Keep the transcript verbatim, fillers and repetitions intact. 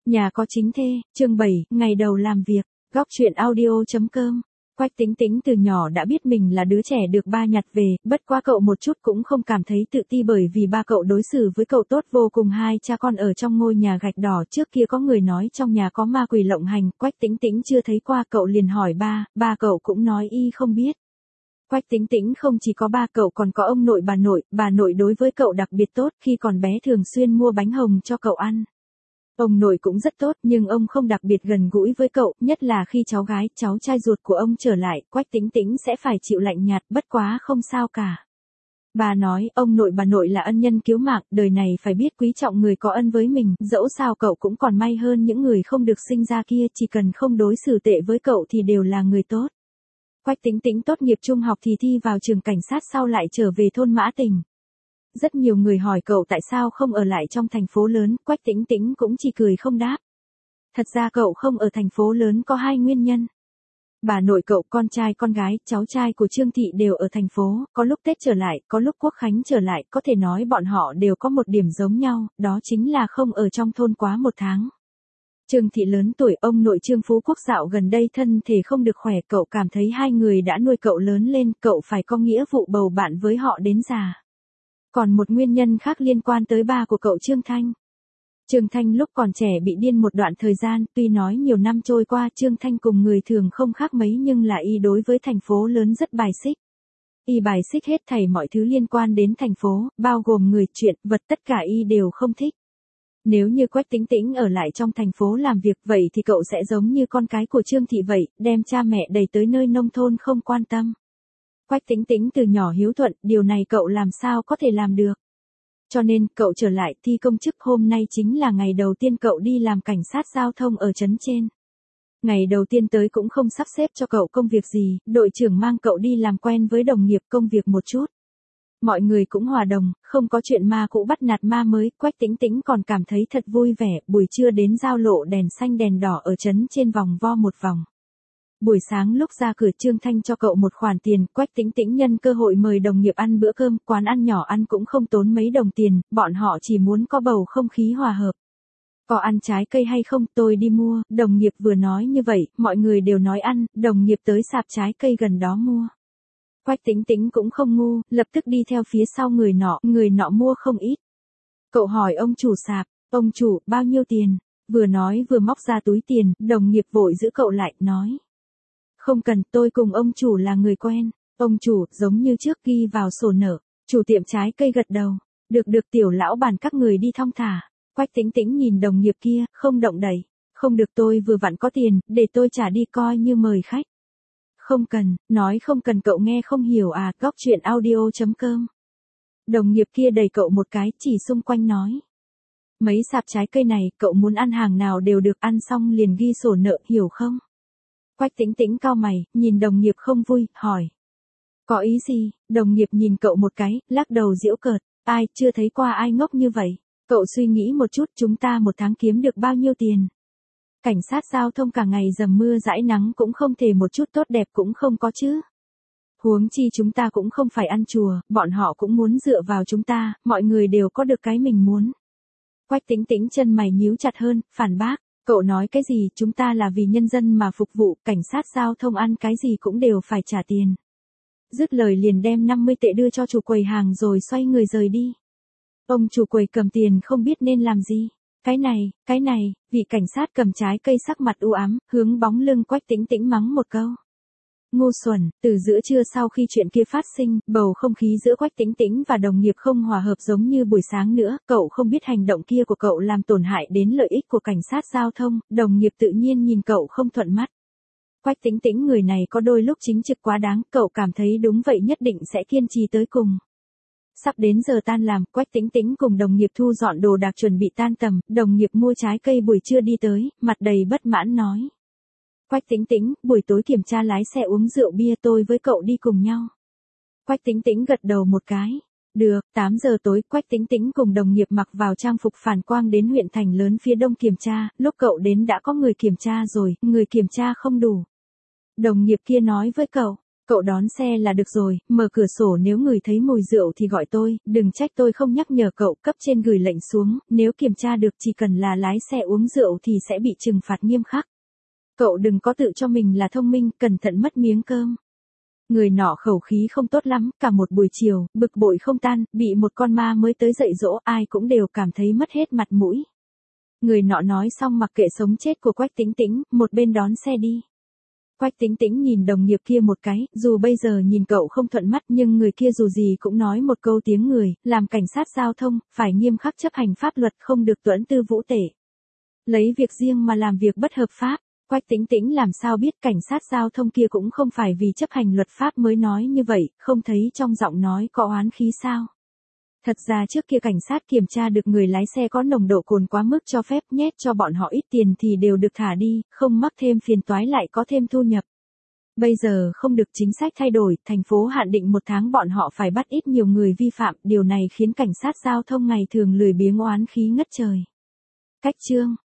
Nhà có chính thê, chương bảy, ngày đầu làm việc, góc truyện audio.com. Quách Tĩnh Tĩnh từ nhỏ đã biết mình là đứa trẻ được ba nhặt về, bất quá cậu một chút cũng không cảm thấy tự ti bởi vì ba cậu đối xử với cậu tốt vô cùng. Hai cha con ở trong ngôi nhà gạch đỏ, trước kia có người nói trong nhà có ma quỷ lộng hành, Quách Tĩnh Tĩnh chưa thấy qua, cậu liền hỏi ba, ba cậu cũng nói y không biết. Quách Tĩnh Tĩnh không chỉ có ba cậu còn có ông nội bà nội, bà nội đối với cậu đặc biệt tốt, khi còn bé thường xuyên mua bánh hồng cho cậu ăn. Ông nội cũng rất tốt nhưng ông không đặc biệt gần gũi với cậu, nhất là khi cháu gái, cháu trai ruột của ông trở lại, Quách Tĩnh Tĩnh sẽ phải chịu lạnh nhạt, bất quá không sao cả. Bà nói, ông nội bà nội là ân nhân cứu mạng, đời này phải biết quý trọng người có ân với mình, dẫu sao cậu cũng còn may hơn những người không được sinh ra kia, chỉ cần không đối xử tệ với cậu thì đều là người tốt. Quách Tĩnh Tĩnh tốt nghiệp trung học thì thi vào trường cảnh sát, sau lại trở về thôn Mã Tình. Rất nhiều người hỏi cậu tại sao không ở lại trong thành phố lớn, Quách Tĩnh Tĩnh cũng chỉ cười không đáp. Thật ra cậu không ở thành phố lớn có hai nguyên nhân. Bà nội cậu, con trai con gái, cháu trai của Trương Thị đều ở thành phố, có lúc Tết trở lại, có lúc Quốc Khánh trở lại, có thể nói bọn họ đều có một điểm giống nhau, đó chính là không ở trong thôn quá một tháng. Trương Thị lớn tuổi, ông nội Trương Phú Quốc dạo gần đây thân thể không được khỏe, cậu cảm thấy hai người đã nuôi cậu lớn lên, cậu phải có nghĩa vụ bầu bạn với họ đến già. Còn một nguyên nhân khác liên quan tới ba của cậu Trương Thanh. Trương Thanh lúc còn trẻ bị điên một đoạn thời gian, tuy nói nhiều năm trôi qua Trương Thanh cùng người thường không khác mấy nhưng là y đối với thành phố lớn rất bài xích. Y bài xích hết thảy mọi thứ liên quan đến thành phố, bao gồm người, chuyện, vật, tất cả y đều không thích. Nếu như Quách Tĩnh Tĩnh ở lại trong thành phố làm việc vậy thì cậu sẽ giống như con cái của Trương Thị vậy, đem cha mẹ đẩy tới nơi nông thôn không quan tâm. Quách Tĩnh Tĩnh từ nhỏ hiếu thuận, điều này cậu làm sao có thể làm được. Cho nên, cậu trở lại thi công chức, hôm nay chính là ngày đầu tiên cậu đi làm cảnh sát giao thông ở trấn trên. Ngày đầu tiên tới cũng không sắp xếp cho cậu công việc gì, đội trưởng mang cậu đi làm quen với đồng nghiệp, công việc một chút. Mọi người cũng hòa đồng, không có chuyện ma cũ bắt nạt ma mới, Quách Tĩnh Tĩnh còn cảm thấy thật vui vẻ, buổi trưa đến giao lộ đèn xanh đèn đỏ ở trấn trên vòng vo một vòng. Buổi sáng lúc ra cửa Trương Thanh cho cậu một khoản tiền, Quách Tĩnh Tĩnh nhân cơ hội mời đồng nghiệp ăn bữa cơm, quán ăn nhỏ ăn cũng không tốn mấy đồng tiền, bọn họ chỉ muốn có bầu không khí hòa hợp. Có ăn trái cây hay không, tôi đi mua, đồng nghiệp vừa nói như vậy, mọi người đều nói ăn, đồng nghiệp tới sạp trái cây gần đó mua. Quách Tĩnh Tĩnh cũng không ngu, lập tức đi theo phía sau người nọ, người nọ mua không ít. Cậu hỏi ông chủ sạp, ông chủ, bao nhiêu tiền? Vừa nói vừa móc ra túi tiền, đồng nghiệp vội giữ cậu lại, nói. Không cần, tôi cùng ông chủ là người quen. Ông chủ, giống như trước ghi vào sổ nợ. Chủ tiệm trái cây gật đầu. Được được tiểu lão bản các người đi thong thả. Quách Tĩnh Tĩnh nhìn đồng nghiệp kia, không động đậy. Không được, tôi vừa vặn có tiền, để tôi trả đi coi như mời khách. Không cần, nói không cần cậu nghe không hiểu à, góc truyện audio.com. Đồng nghiệp kia đẩy cậu một cái, chỉ xung quanh nói. Mấy sạp trái cây này, cậu muốn ăn hàng nào đều được, ăn xong liền ghi sổ nợ, hiểu không? Quách Tĩnh Tĩnh cau mày, nhìn đồng nghiệp không vui, hỏi. Có ý gì? Đồng nghiệp nhìn cậu một cái, lắc đầu giễu cợt, ai, chưa thấy qua ai ngốc như vậy. Cậu suy nghĩ một chút, chúng ta một tháng kiếm được bao nhiêu tiền? Cảnh sát giao thông cả ngày dầm mưa dãi nắng cũng không thể một chút tốt đẹp cũng không có chứ. Huống chi chúng ta cũng không phải ăn chùa, bọn họ cũng muốn dựa vào chúng ta, mọi người đều có được cái mình muốn. Quách Tĩnh Tĩnh chân mày nhíu chặt hơn, phản bác. Cậu nói cái gì, chúng ta là vì nhân dân mà phục vụ, cảnh sát giao thông ăn cái gì cũng đều phải trả tiền. Dứt lời liền đem năm mươi tệ đưa cho chủ quầy hàng rồi xoay người rời đi. Ông chủ quầy cầm tiền không biết nên làm gì. Cái này, cái này, vị cảnh sát cầm trái cây sắc mặt u ám, hướng bóng lưng Quách Tĩnh Tĩnh mắng một câu. Ngu xuẩn, từ giữa trưa sau khi chuyện kia phát sinh, bầu không khí giữa Quách Tĩnh Tĩnh và đồng nghiệp không hòa hợp giống như buổi sáng nữa, cậu không biết hành động kia của cậu làm tổn hại đến lợi ích của cảnh sát giao thông, đồng nghiệp tự nhiên nhìn cậu không thuận mắt. Quách Tĩnh Tĩnh người này có đôi lúc chính trực quá đáng, cậu cảm thấy đúng vậy nhất định sẽ kiên trì tới cùng. Sắp đến giờ tan làm, Quách Tĩnh Tĩnh cùng đồng nghiệp thu dọn đồ đạc chuẩn bị tan tầm, đồng nghiệp mua trái cây buổi trưa đi tới, mặt đầy bất mãn nói. Quách Tĩnh Tĩnh, buổi tối kiểm tra lái xe uống rượu bia, tôi với cậu đi cùng nhau. Quách Tĩnh Tĩnh gật đầu một cái. Được, tám giờ tối, Quách Tĩnh Tĩnh cùng đồng nghiệp mặc vào trang phục phản quang đến huyện thành lớn phía đông kiểm tra, lúc cậu đến đã có người kiểm tra rồi, người kiểm tra không đủ. Đồng nghiệp kia nói với cậu, Cậu đón xe là được rồi, mở cửa sổ nếu ngửi thấy mùi rượu thì gọi tôi, đừng trách tôi không nhắc nhở cậu, cấp trên gửi lệnh xuống, nếu kiểm tra được chỉ cần là lái xe uống rượu thì sẽ bị trừng phạt nghiêm khắc. Cậu đừng có tự cho mình là thông minh, cẩn thận mất miếng cơm. Người nọ khẩu khí không tốt lắm, cả một buổi chiều, bực bội không tan, bị một con ma mới tới dạy dỗ, ai cũng đều cảm thấy mất hết mặt mũi. Người nọ nói xong mặc kệ sống chết của Quách Tĩnh Tĩnh, một bên đón xe đi. Quách Tĩnh Tĩnh nhìn đồng nghiệp kia một cái, dù bây giờ nhìn cậu không thuận mắt nhưng người kia dù gì cũng nói một câu tiếng người, làm cảnh sát giao thông, phải nghiêm khắc chấp hành pháp luật không được tuẫn tư vũ tể. Lấy việc riêng mà làm việc bất hợp pháp, Quách Tĩnh Tĩnh làm sao biết cảnh sát giao thông kia cũng không phải vì chấp hành luật pháp mới nói như vậy, không thấy trong giọng nói có oán khí sao. Thật ra trước kia cảnh sát kiểm tra được người lái xe có nồng độ cồn quá mức cho phép nhét cho bọn họ ít tiền thì đều được thả đi, không mắc thêm phiền toái lại có thêm thu nhập. Bây giờ không được chính sách thay đổi, thành phố hạn định một tháng bọn họ phải bắt ít nhiều người vi phạm, điều này khiến cảnh sát giao thông ngày thường lười biếng oán khí ngất trời. Cách chương